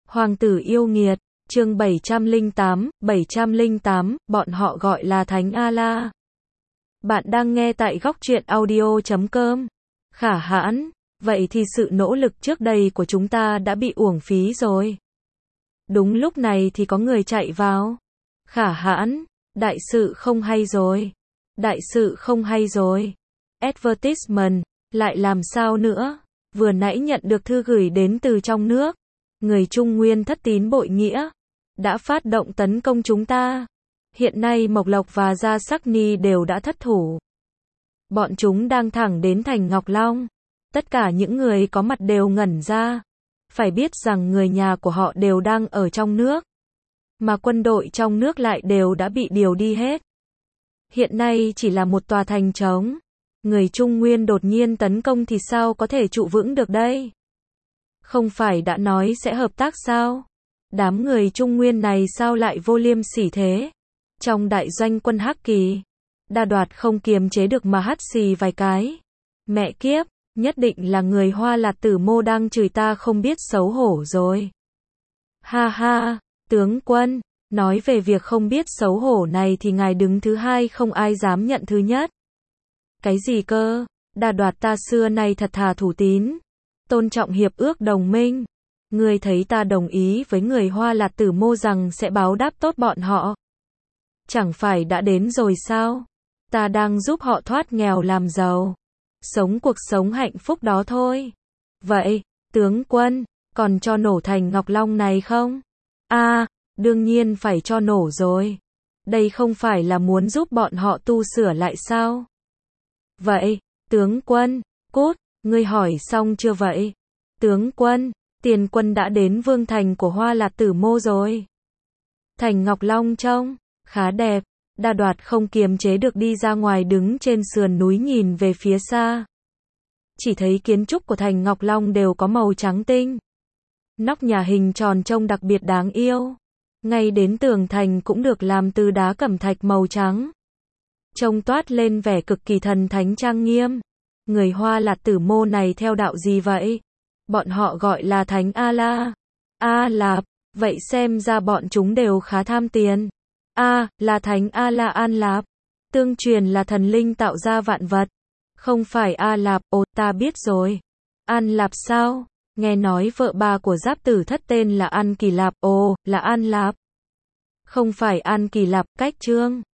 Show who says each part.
Speaker 1: Hoàng tử yêu nghiệt, chương 708, bọn họ gọi là Thánh A-la. Bạn đang nghe tại góc truyện audio.com. Khả hãn, vậy thì sự nỗ lực trước đây của chúng ta đã bị uổng phí rồi. Đúng lúc này thì có người chạy vào. Khả hãn, đại sự không hay rồi. Đại sự không hay rồi. Advertisement, lại làm sao nữa? Vừa nãy nhận được thư gửi đến từ trong nước. Người Trung Nguyên thất tín bội nghĩa, đã phát động tấn công chúng ta. Hiện nay Mộc Lộc và Gia Sắc Ni đều đã thất thủ. Bọn chúng đang thẳng đến thành Ngọc Long. Tất cả những người có mặt đều ngẩn ra. Phải biết rằng người nhà của họ đều đang ở trong nước. Mà quân đội trong nước lại đều đã bị điều đi hết. Hiện nay chỉ là một tòa thành trống. Người Trung Nguyên đột nhiên tấn công thì sao có thể trụ vững được đây? Không phải đã nói sẽ hợp tác sao? Đám người Trung Nguyên này sao lại vô liêm sỉ thế? Trong đại doanh quân Hắc Kỳ, Đa Đoạt không kiềm chế được mà hắt xì vài cái. Mẹ kiếp, nhất định là người Hoa Lạt Tử Mô đang chửi ta không biết xấu hổ rồi. Ha ha, tướng quân, nói về việc không biết xấu hổ này thì ngài đứng thứ hai không ai dám nhận thứ nhất. Cái gì cơ? Đa Đoạt ta xưa nay thật thà thủ tín, tôn trọng hiệp ước đồng minh. Ngươi thấy ta đồng ý với người Hoa Lạt Tử Mô rằng sẽ báo đáp tốt bọn họ. Chẳng phải đã đến rồi sao? Ta đang giúp họ thoát nghèo làm giàu. Sống cuộc sống hạnh phúc đó thôi. Vậy, tướng quân, còn cho nổ thành Ngọc Long này không? Đương nhiên phải cho nổ rồi. Đây không phải là muốn giúp bọn họ tu sửa lại sao? Vậy, tướng quân, cút, ngươi hỏi xong chưa vậy? Tướng quân, tiền quân đã đến vương thành của Hoa Lạt Tử Mô rồi. Thành Ngọc Long trông khá đẹp. Đa Đoạt không kiềm chế được đi ra ngoài đứng trên sườn núi nhìn về phía xa. Chỉ thấy kiến trúc của thành Ngọc Long đều có màu trắng tinh. Nóc nhà hình tròn trông đặc biệt đáng yêu. Ngay đến tường thành cũng được làm từ đá cẩm thạch màu trắng. Trông toát lên vẻ cực kỳ thần thánh trang nghiêm. Người Hoa Lạt Tử Mô này theo đạo gì vậy? Bọn họ gọi là Thánh A-la. A-lạp, vậy xem ra bọn chúng đều khá tham tiền. Là Thánh A-la An Lạp. Tương truyền là thần linh tạo ra vạn vật. Không phải A-lạp, ta biết rồi. An Lạp sao? Nghe nói vợ bà của Giáp Tử Thất tên là An Kỳ Lạp, là An Lạp. Không phải An Kỳ Lạp, cách chương.